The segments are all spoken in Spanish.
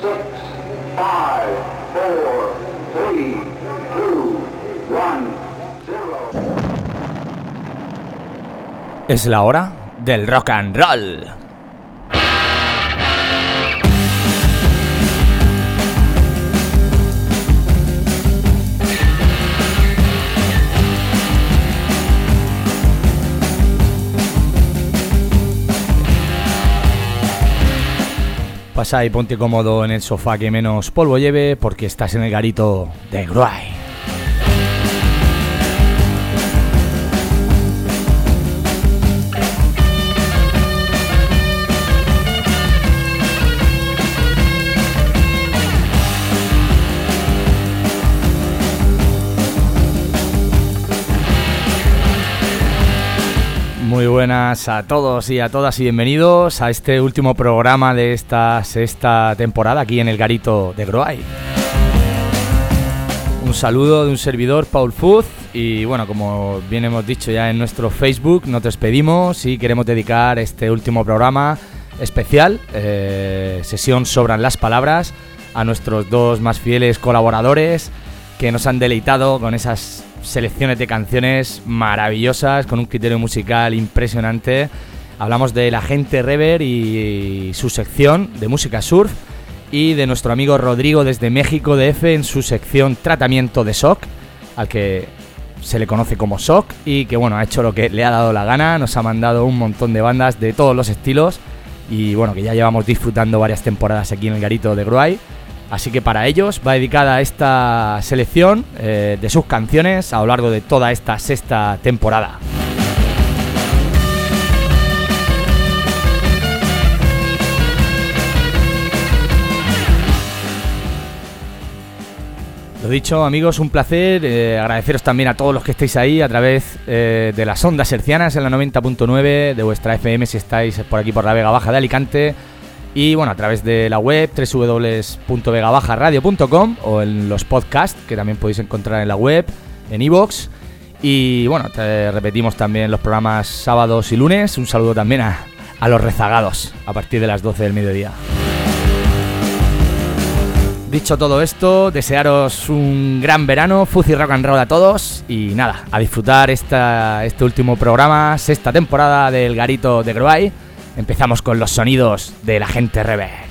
Es la hora del rock and roll. Pasa y ponte cómodo en el sofá que menos polvo lleve, porque estás en el garito de Gruay. Muy buenas a todos y a todas y bienvenidos a este último programa de esta sexta temporada aquí en el garito de Gruay. Un saludo de un servidor, Paul Fuz, y bueno, como bien hemos dicho ya en nuestro Facebook, nos despedimos y queremos dedicar este último programa especial, sesión Sobran las Palabras, a nuestros dos más fieles colaboradores que nos han deleitado con esas selecciones de canciones maravillosas, con un criterio musical impresionante. Hablamos de la Agente Rever y su sección de música surf, y de nuestro amigo Rodrigo desde México DF en su sección Tratamiento de Shock, al que se le conoce como Shock, y que bueno, ha hecho lo que le ha dado la gana. Nos ha mandado un montón de bandas de todos los estilos y bueno, que ya llevamos disfrutando varias temporadas aquí en el garito de Gruay. Así que para ellos va dedicada esta selección de sus canciones a lo largo de toda esta sexta temporada. Lo dicho, amigos, un placer. Agradeceros también a todos los que estéis ahí a través de las ondas hercianas en la 90.9 de vuestra FM si estáis por aquí por la Vega Baja de Alicante. Y bueno, a través de la web www.vegabajaradio.com o en los podcasts que también podéis encontrar en la web, en iVoox. Y bueno, repetimos también los programas sábados y lunes. Un saludo también a los rezagados a partir de las 12 del mediodía. Dicho todo esto, desearos un gran verano, fuzzy rock and roll a todos. Y nada, a disfrutar este último programa, sexta temporada del Garito de Gruay. Empezamos con los sonidos de la Agente Rever.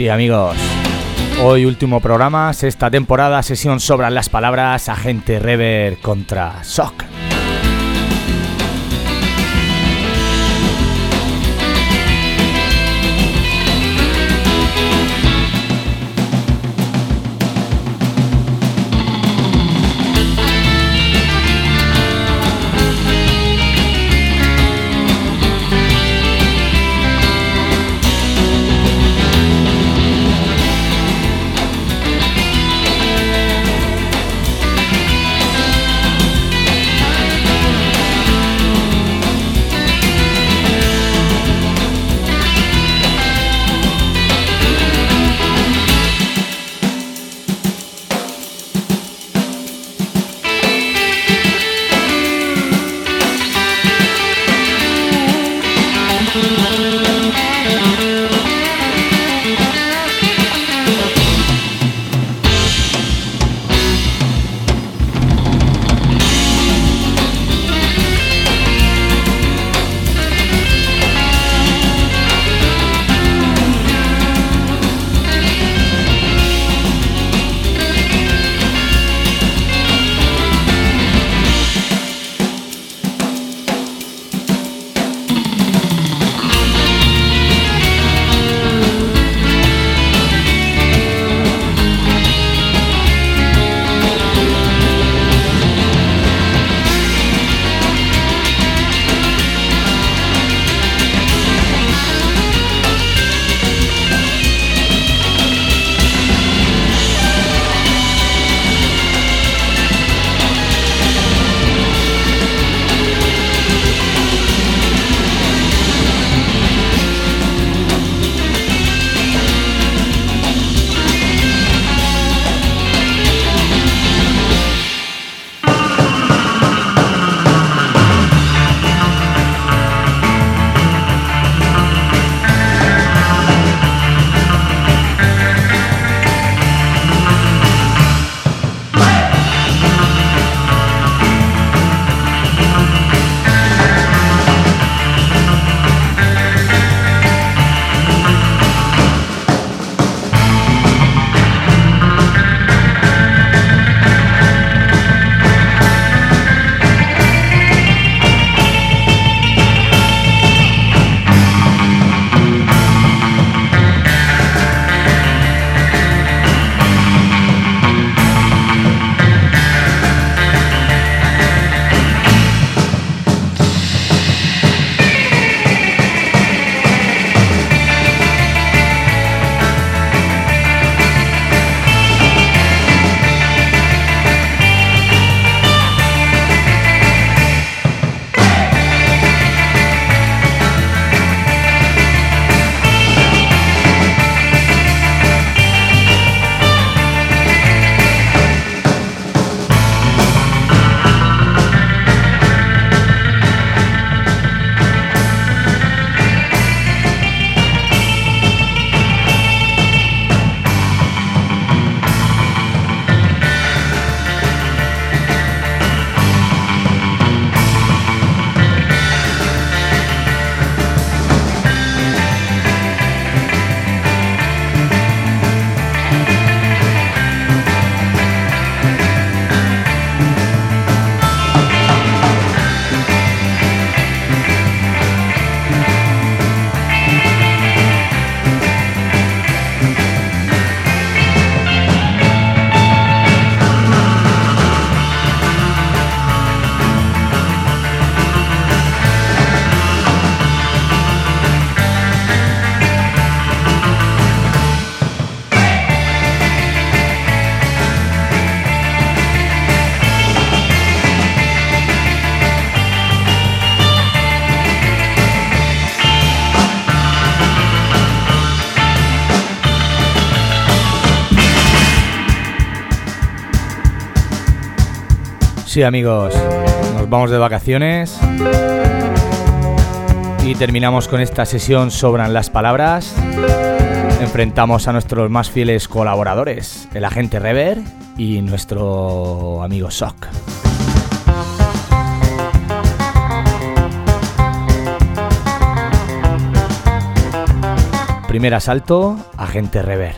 Sí, amigos, hoy último programa, sexta temporada, sesión Sobran las Palabras, Agente Rever contra Shock. Sí, amigos, nos vamos de vacaciones y terminamos con esta sesión Sobran las Palabras. Enfrentamos a nuestros más fieles colaboradores, el Agente Rever y nuestro amigo Shock. Primer asalto, Agente Rever.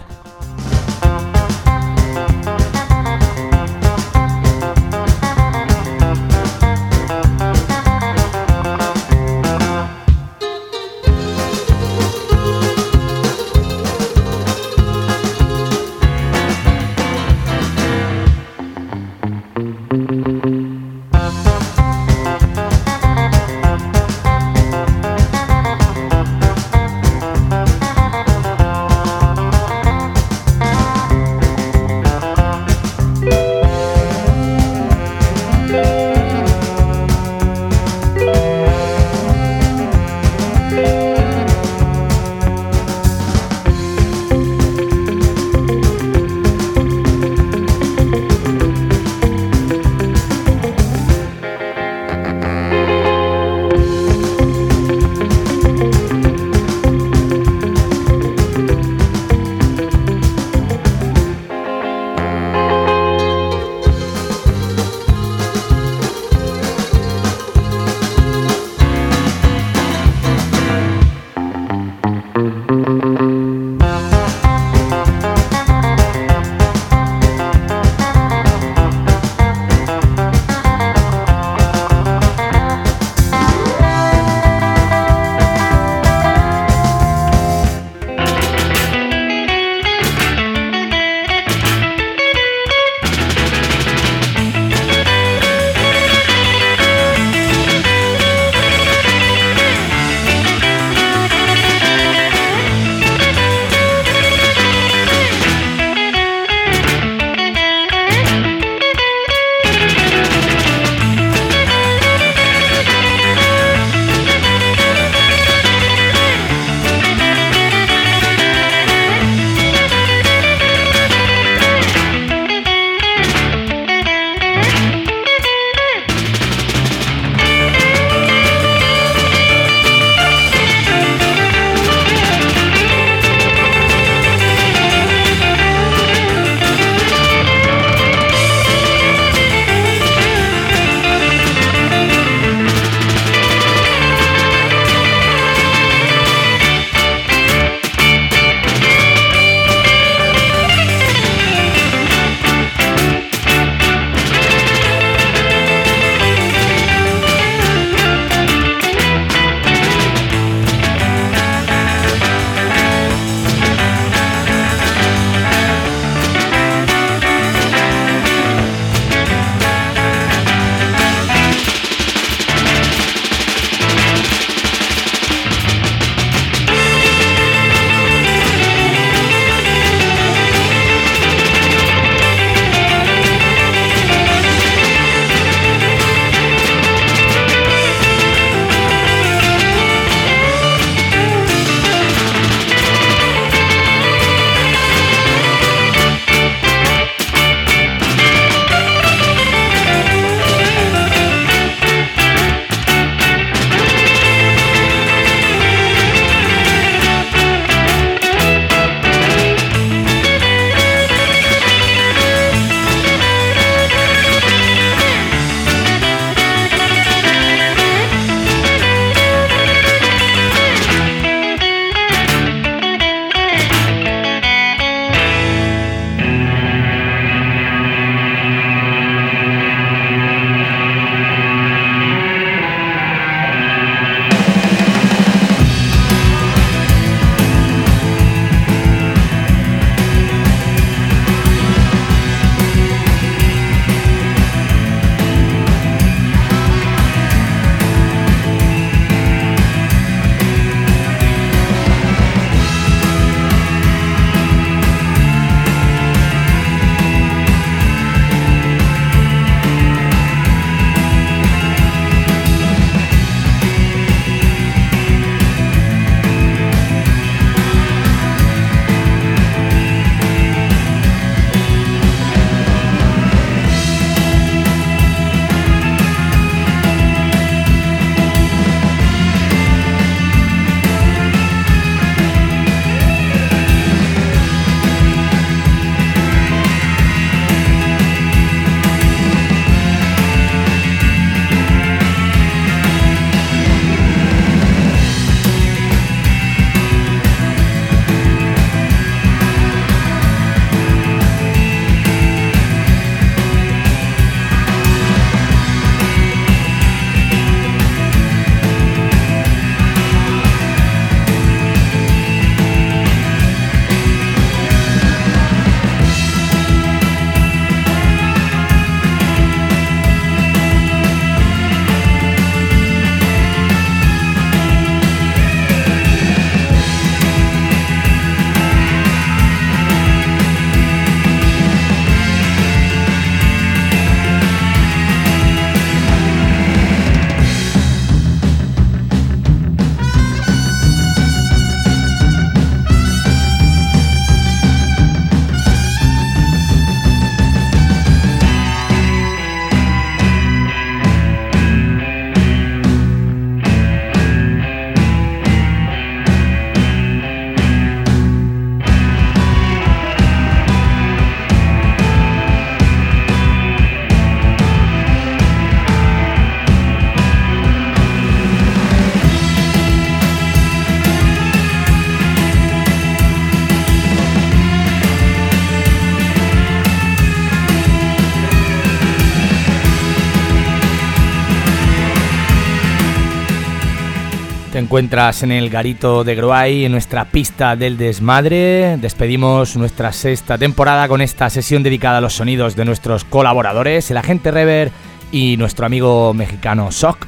Te encuentras en el Garito de Groay, en nuestra pista del desmadre. Despedimos nuestra sexta temporada con esta sesión dedicada a los sonidos de nuestros colaboradores, el Agente Rever y nuestro amigo mexicano Shock.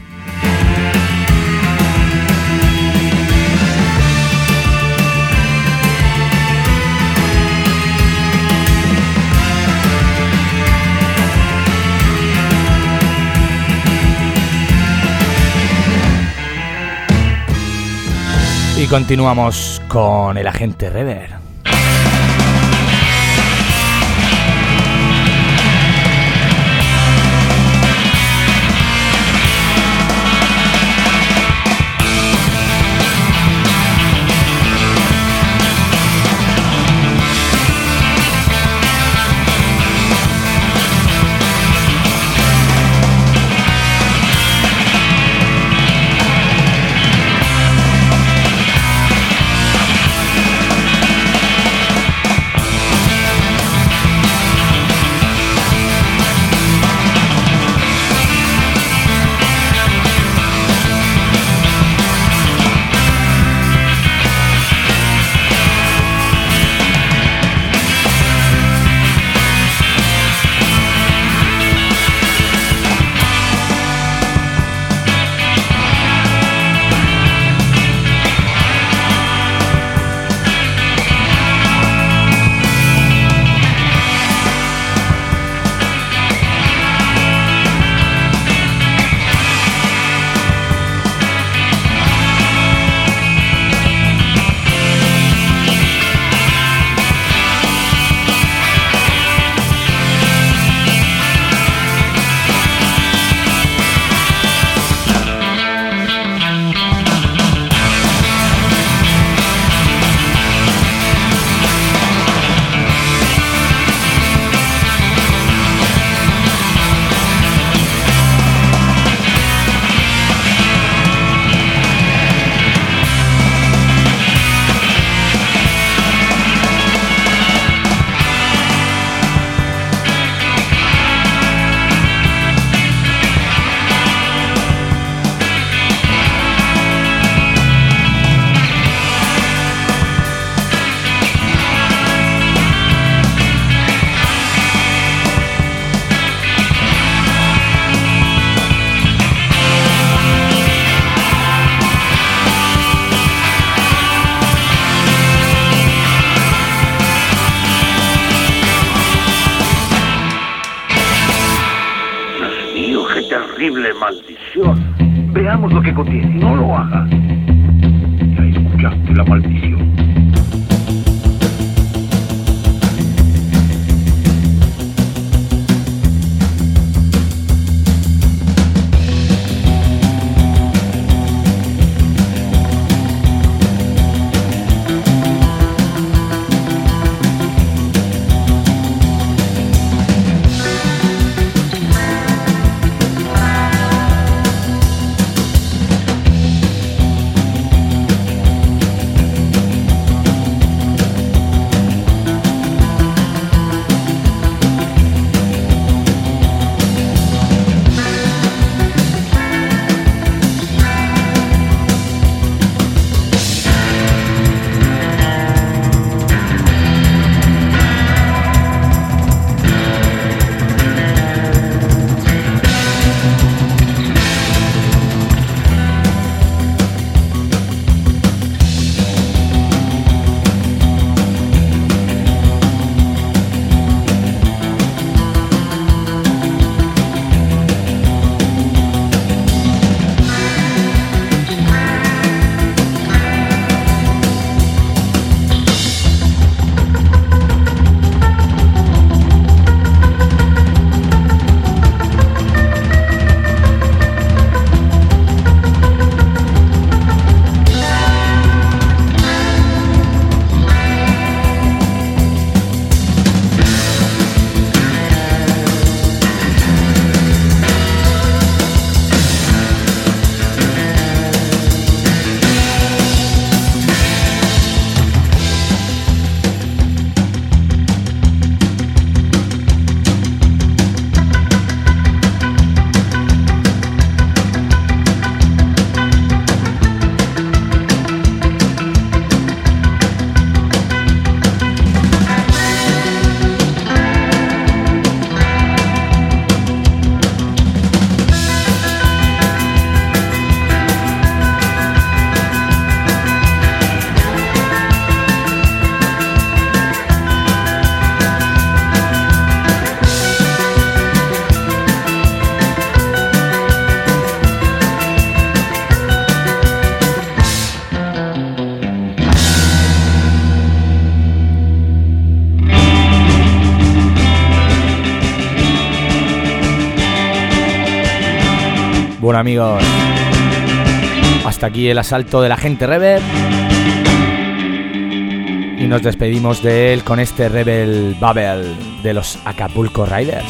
Y continuamos con el Agente Rever. Maldición. Veamos lo que contiene. No lo hagas. Ya escuchaste la maldición. Bueno, amigos, hasta aquí el asalto del agente Rebel. Y nos despedimos de él con este Rebel Babel de los Acapulco Riders.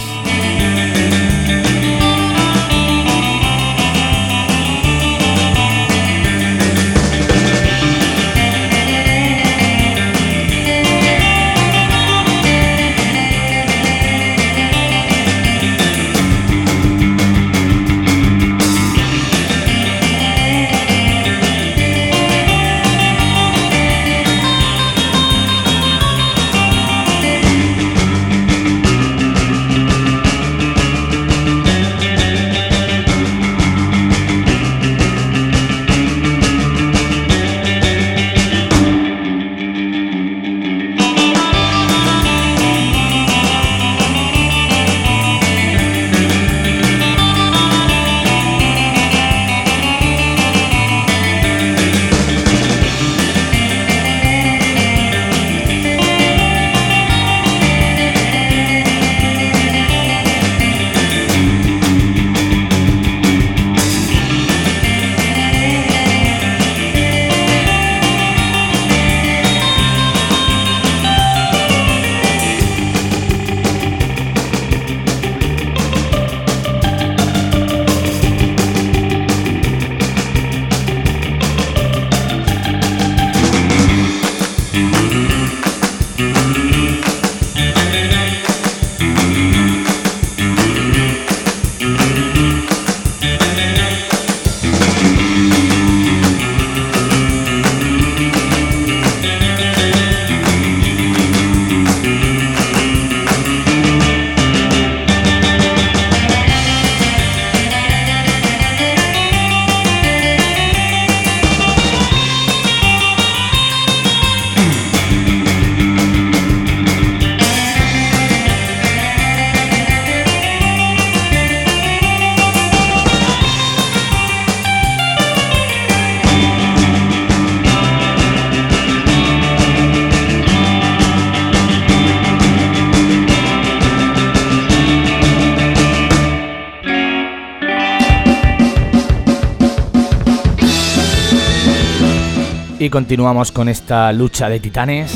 Y continuamos con esta lucha de titanes.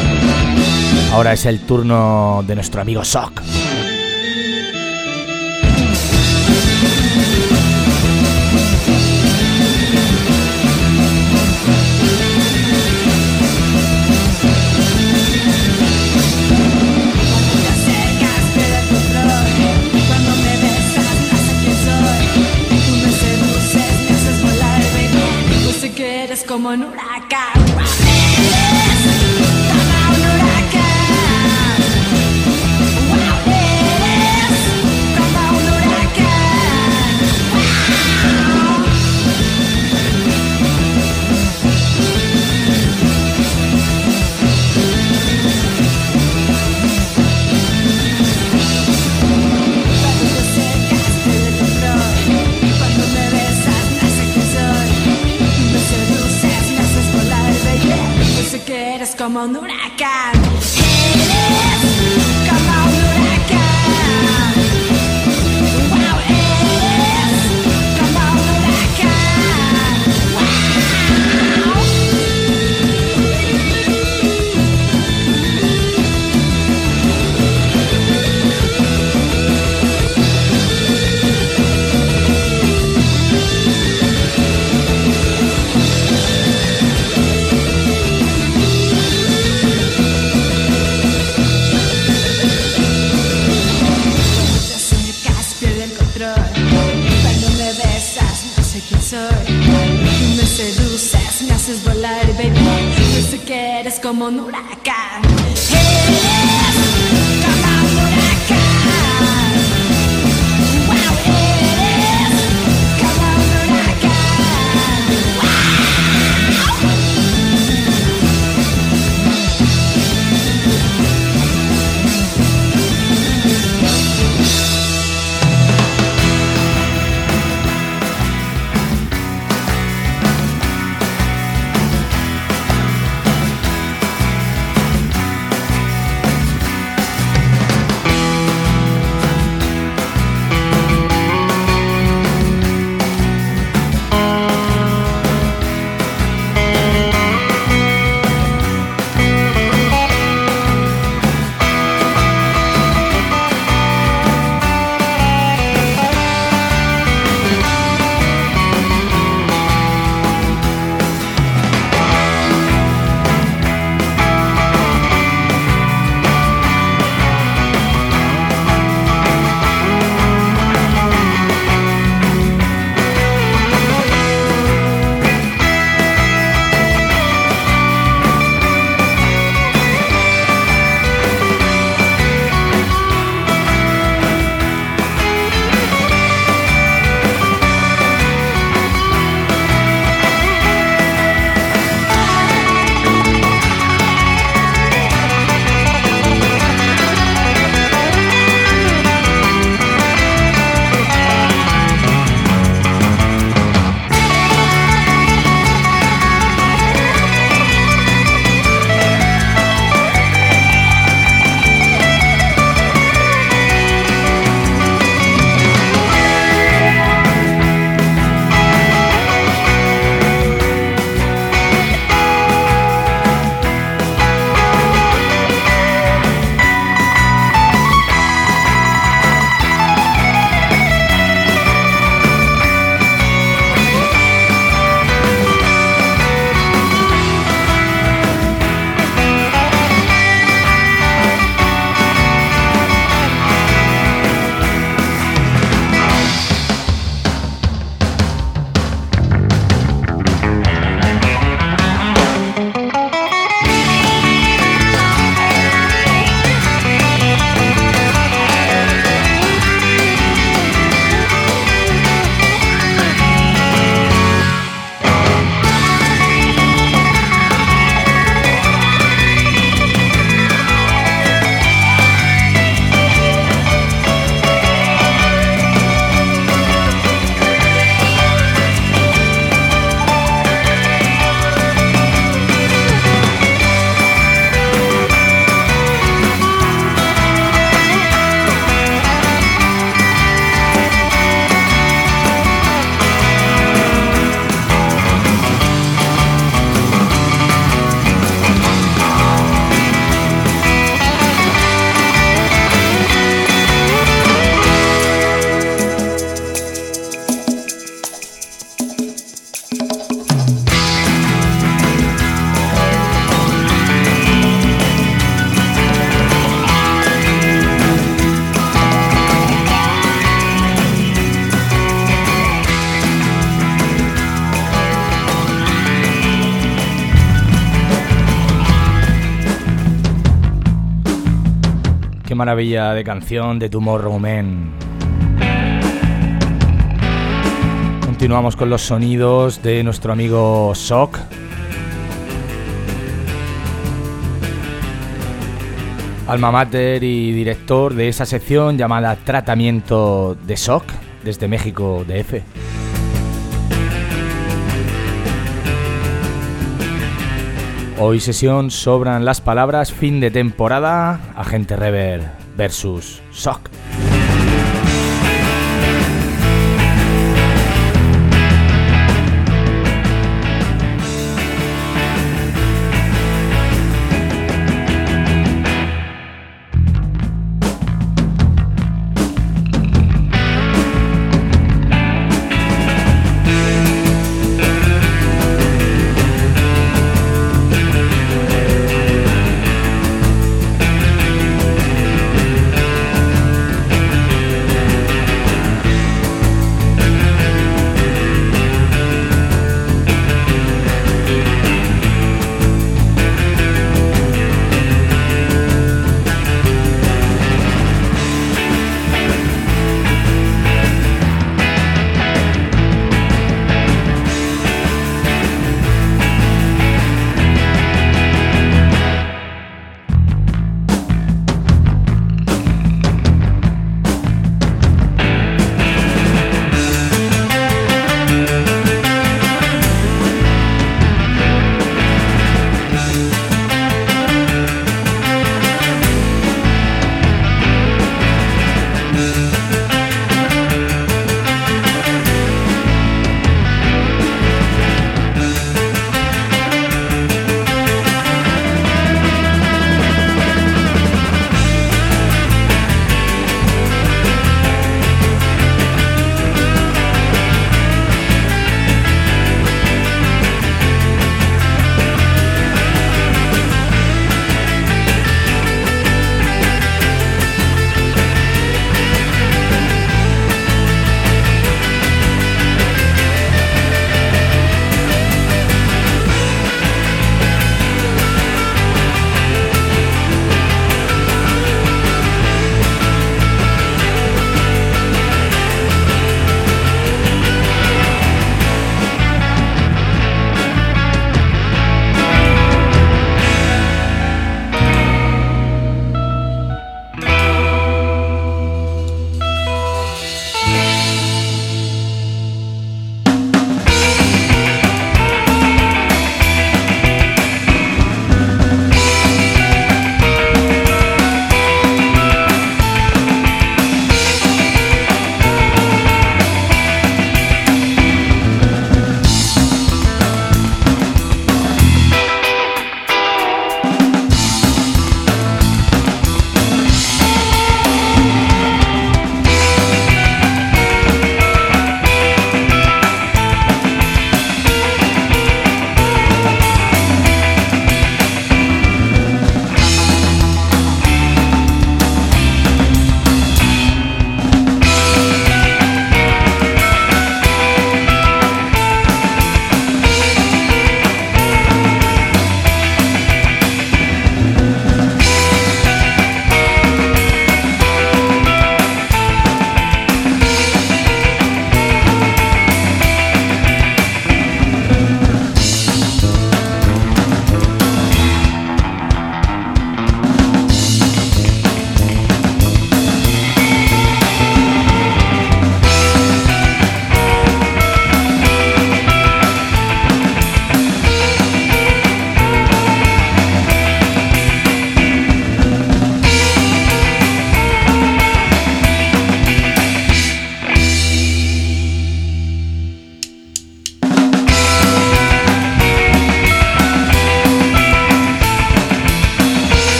Ahora es el turno de nuestro amigo Sok. Como un huracán, como un huracán, wow, eres como un huracán, wow. Cuando te secas pierdo el control, cuando me besas no sé quién soy, me seduces, me haces volar, baby. Yo sé que eres como un huracán. Eres como un huracán. Wow, eres como un huracán. Wow. Cuando me besas, no sé quién soy. Me seduces, me haces volar, baby. Yo sé que eres como un huracán. Eres como un huracán. Wow, eres como un huracán. Wow. maravilla de canción de Tomorrow Man. Continuamos con los sonidos de nuestro amigo Sok. Alma mater y director de esa sección llamada Tratamiento de Sok, desde México DF. Hoy sesión Sobran las palabras, fin de temporada, Agente Rever versus Sok.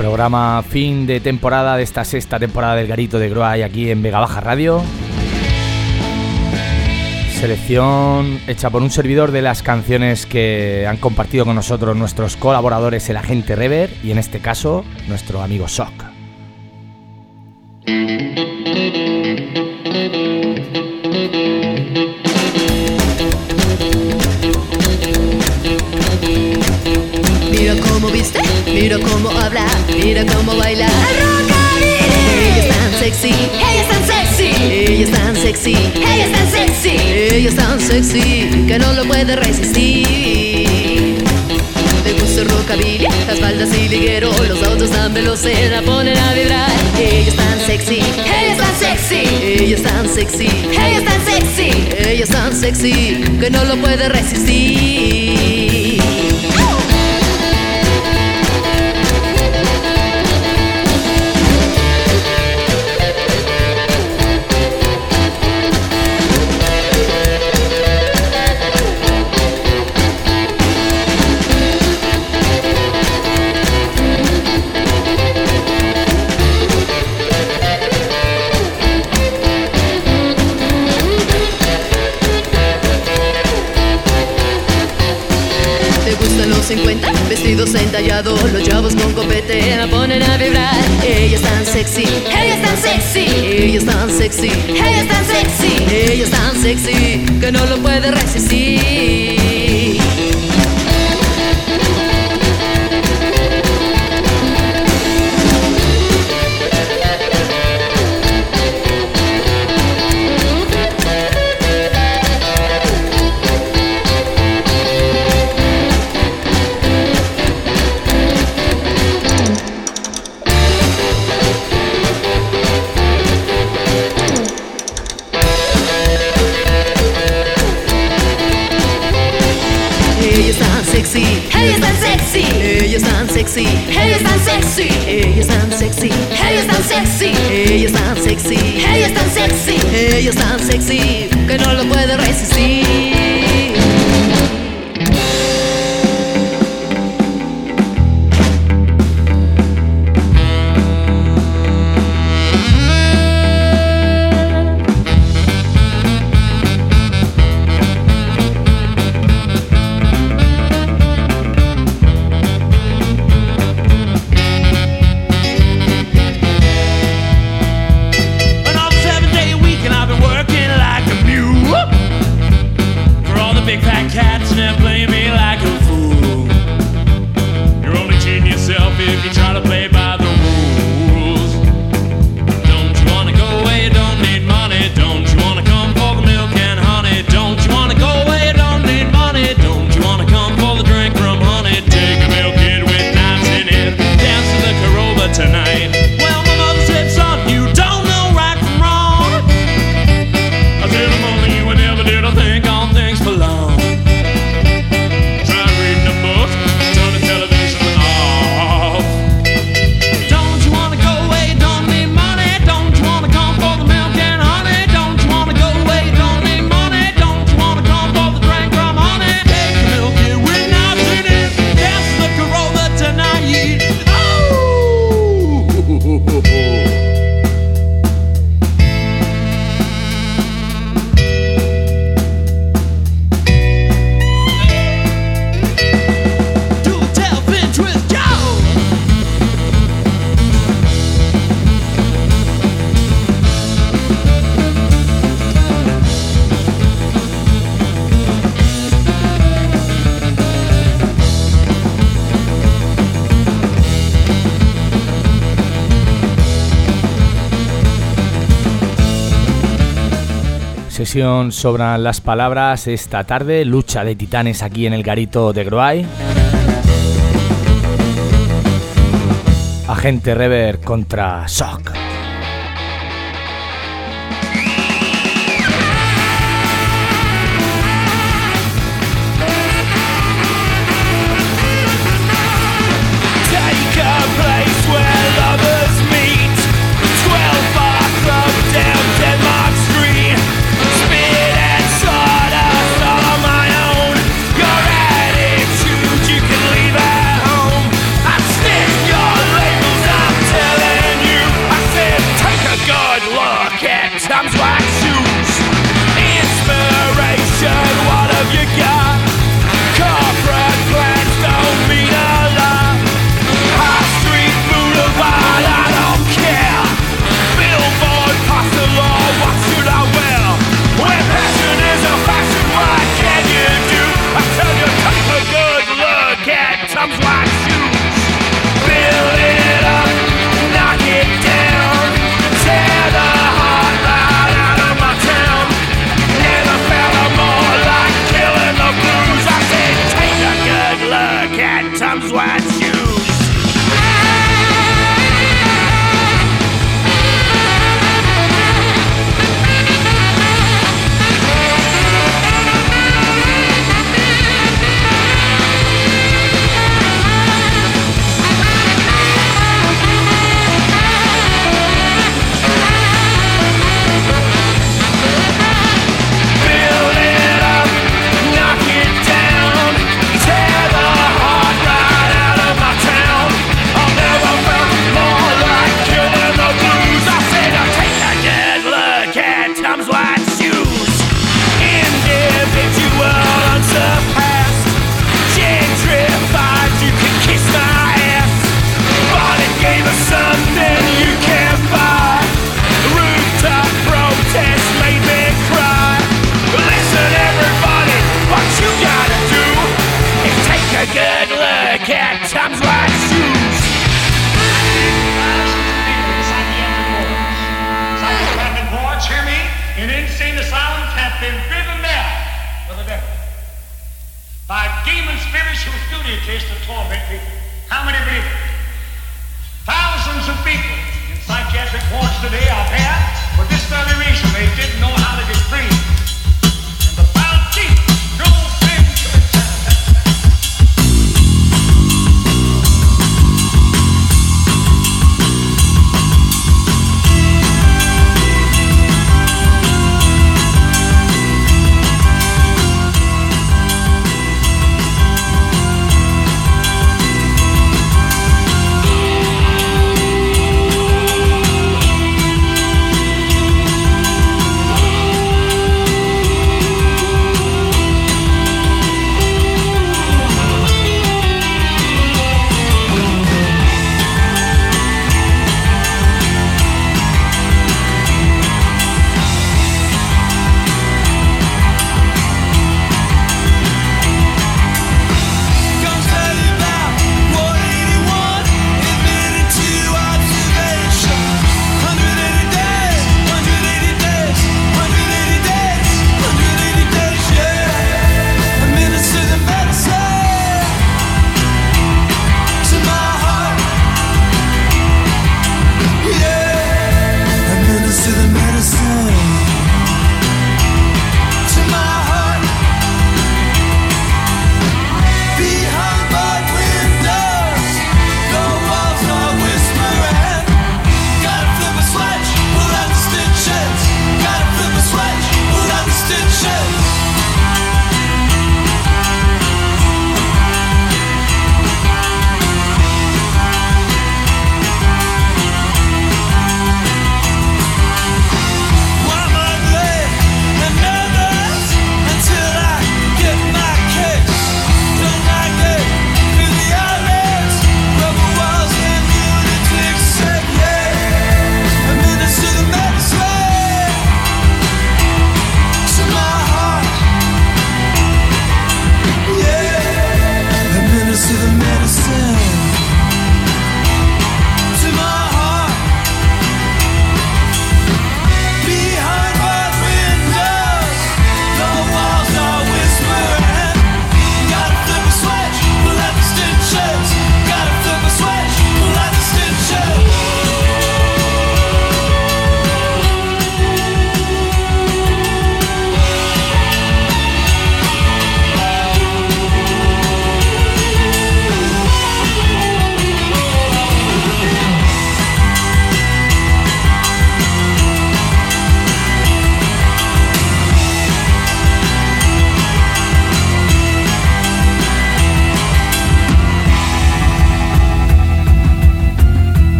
Programa fin de temporada de esta sexta temporada del Garito de Groay aquí en Vega Baja Radio. Selección hecha por un servidor de las canciones que han compartido con nosotros nuestros colaboradores, el agente Rever, y en este caso nuestro amigo Shock. Mira cómo viste, mira cómo habla, mira cómo baila. Ella es tan sexy, ella es tan sexy, ella es tan sexy, ella es tan sexy, ella es tan sexy que no lo puede resistir. Le gusta el rockabilly, las faldas y liguero, los autos tan veloces la ponen a vibrar. Ella es tan sexy, ella es tan sexy, ella es tan sexy, ella es tan sexy, ella es tan sexy que no lo puede resistir. Vestidos entallados, los chavos con copete la ponen a vibrar. Ella es tan sexy, ella es tan sexy, ella es tan sexy, ella es tan sexy, ella es tan sexy que no lo puede resistir. Ella es tan sexy, ella es tan sexy, ella es tan sexy, ella es tan sexy, ella es tan sexy, ella es tan sexy, ella es tan sexy, ella es tan sexy que no lo puede resistir. Sesión sobran las palabras esta tarde, lucha de titanes aquí en el Garito de Groay. Agente Rever contra Shock. Labels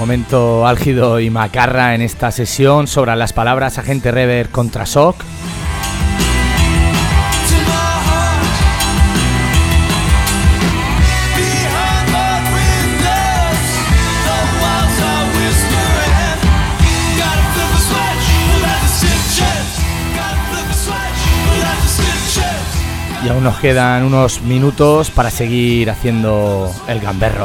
momento álgido y macarra en esta sesión sobre las palabras Agente Rever contra Shock. Y aún nos quedan unos minutos para seguir haciendo el gamberro.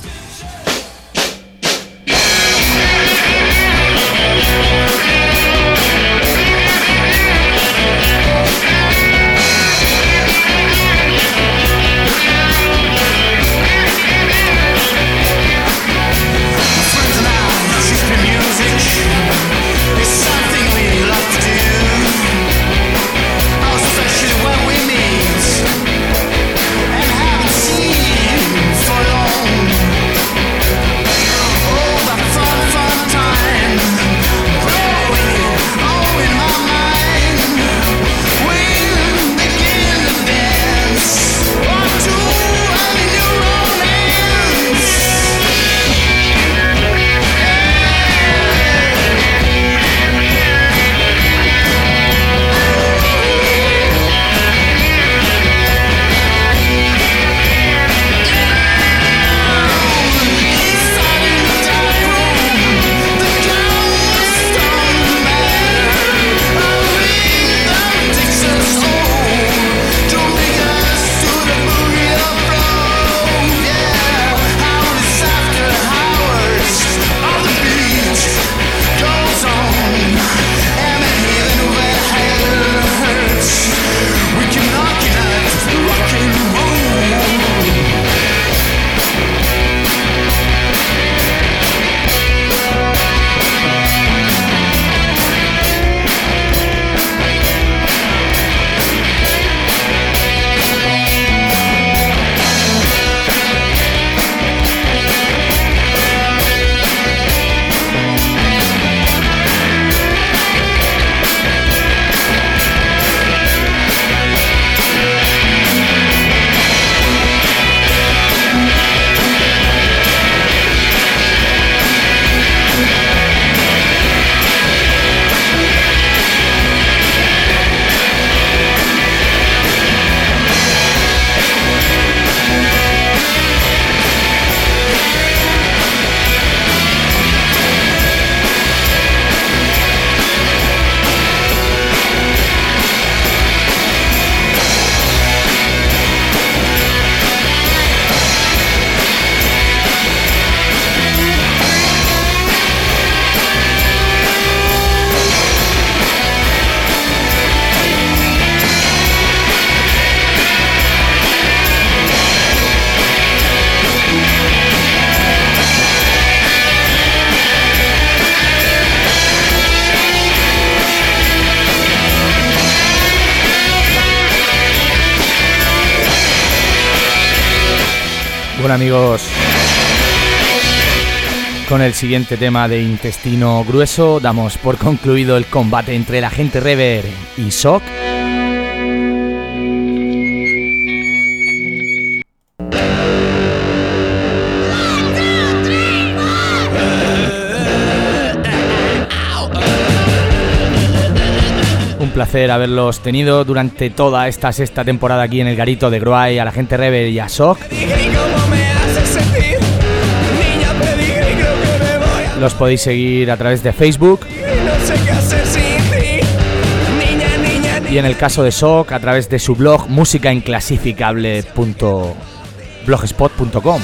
Bueno, amigos, con el siguiente tema de Intestino Grueso damos por concluido el combate entre el Agente Rever y Shock. Un placer haberlos tenido durante toda esta sexta temporada aquí en el Garito de Groay, a la Agente Rever y a Shock. Los podéis seguir a través de Facebook y en el caso de Shock a través de su blog musicaInclasificable.blogspot.com.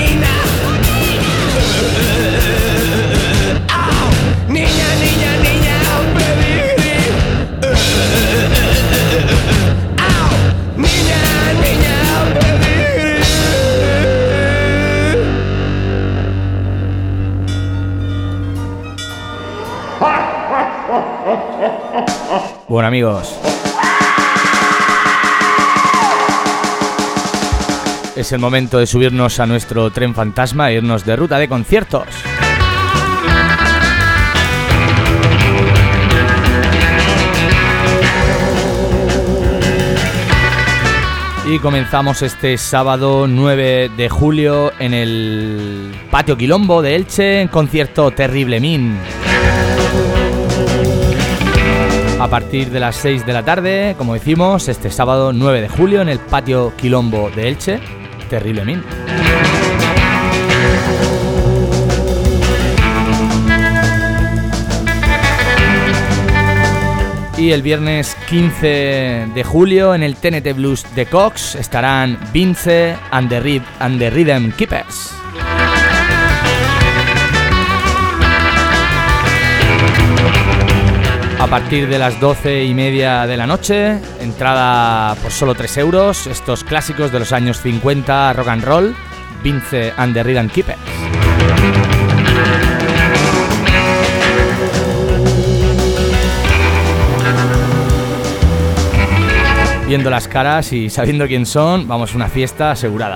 Niña, niña, niña. Bueno, amigos, es el momento de subirnos a nuestro tren fantasma e irnos de ruta de conciertos. Y comenzamos este sábado 9 de julio en el Patio Quilombo de Elche, en concierto Terrible Min. A partir de las 6 de la tarde, como decimos, este sábado 9 de julio en el Patio Quilombo de Elche, Terrible Min. Y el viernes 15 de julio en el TNT Blues de Cox estarán Vince and the Rhythm Keepers. A partir de las 12:30 de la noche, entrada por solo 3 euros, estos clásicos de los años 50 rock and roll, Vince and the Rhythm Keepers. Viendo las caras y sabiendo quién son, vamos a una fiesta asegurada.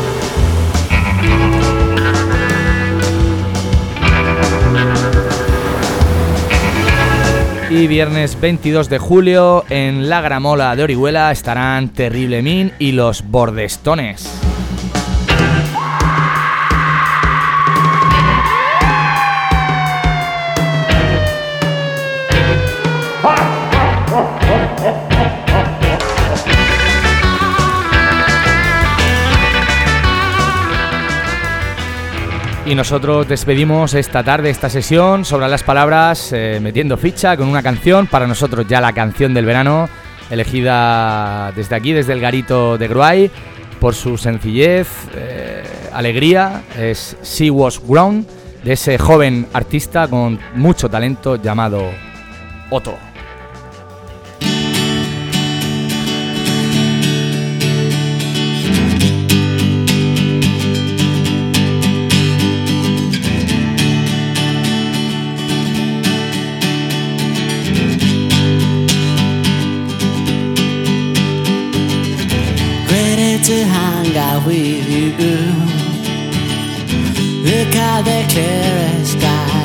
Y viernes 22 de julio en La Gramola de Orihuela estarán Terrible Min y los Bordestones. Y nosotros despedimos esta tarde, esta sesión, sobre las palabras, metiendo ficha con una canción, para nosotros ya la canción del verano, elegida desde aquí, desde el garito de Gruay, por su sencillez, alegría, es She Was Grown, de ese joven artista con mucho talento llamado Otto. To hang out with you. Look at the clear sky.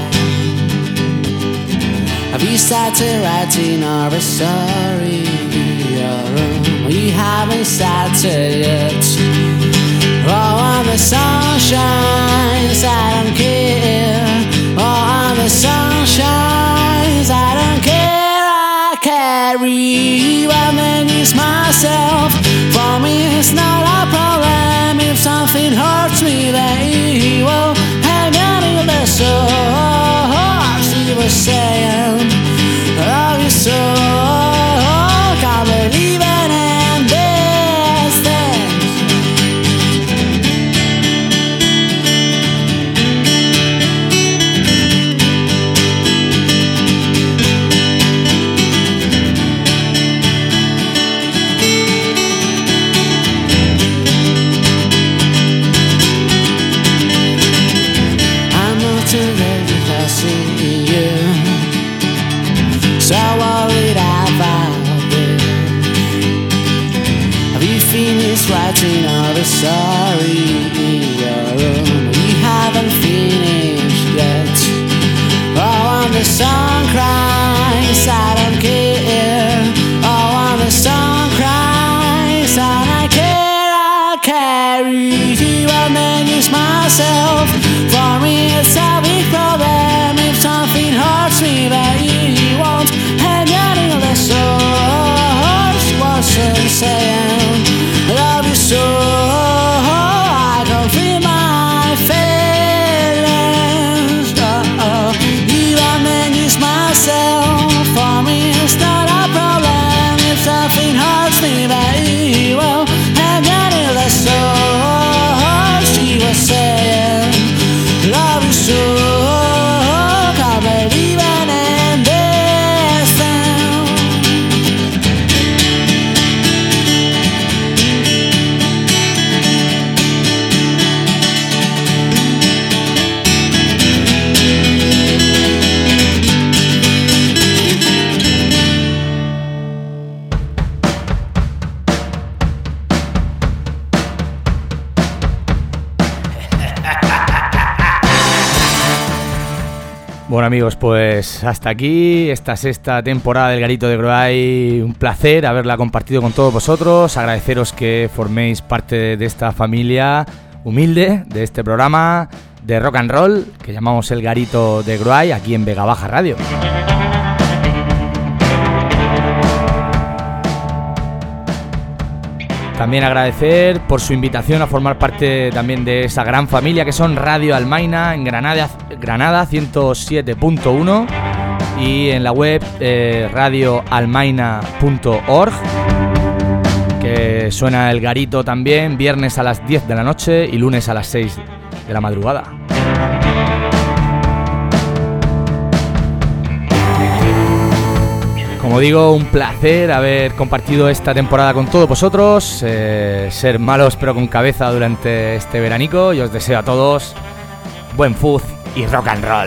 Have you started writing our story? We haven't started yet. Oh, when the sun shines, I don't care. Oh, when the sun shines, I don't care. I carry one and it's myself. For me it's not a problem. If something hurts me, then it will hang out in the soul. She was saying, love you so. Can't believe it in these things. So worried about it. Have you finished writing all the story in your room? We haven't finished yet. Oh, when the sun cries, I don't care. Oh, when the sun cries, and I care, I carry you and then use myself. For me it's a big problem. If something hurts me, then you won't hang out in the soul. She wasn't saying, love you so. I go Bueno amigos, pues hasta aquí esta sexta temporada del Garito de Groay. Un placer haberla compartido con todos vosotros. Agradeceros que forméis parte de esta familia humilde, de este programa de rock and roll que llamamos el Garito de Groay aquí en Vega Baja Radio. También agradecer por su invitación a formar parte también de esa gran familia que son Radio Almaina en Granada 107.1 y en la web radioalmaina.org, que suena el Garito también viernes a las 10 de la noche y lunes a las 6 de la madrugada. Como digo, un placer haber compartido esta temporada con todos vosotros, ser malos pero con cabeza durante este veranico, y os deseo a todos buen fuzz y rock and roll.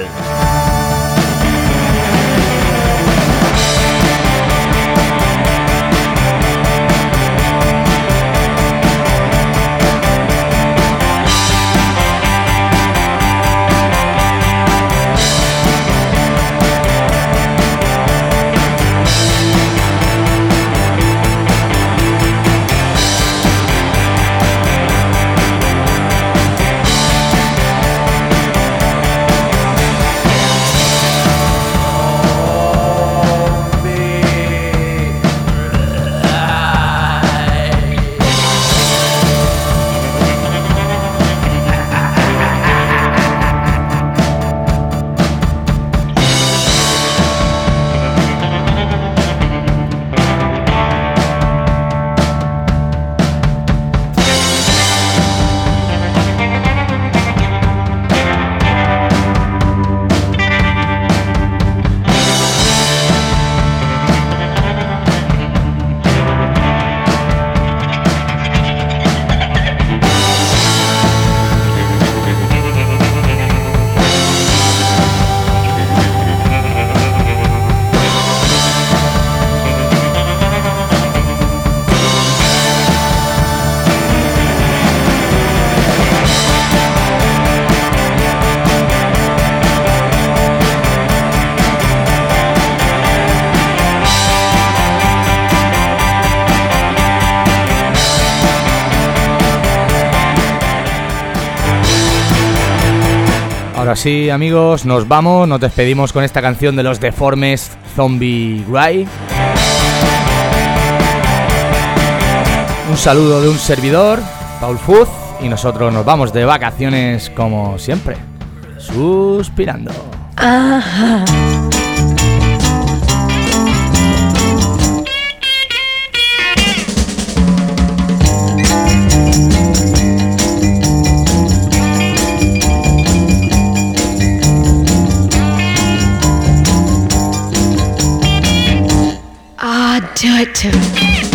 Ahora sí, amigos, nos vamos, nos despedimos con esta canción de los Deformes, Zombie Gray. Un saludo de un servidor, Paul Fuz, y nosotros nos vamos de vacaciones como siempre, suspirando. Ajá. Do it to me.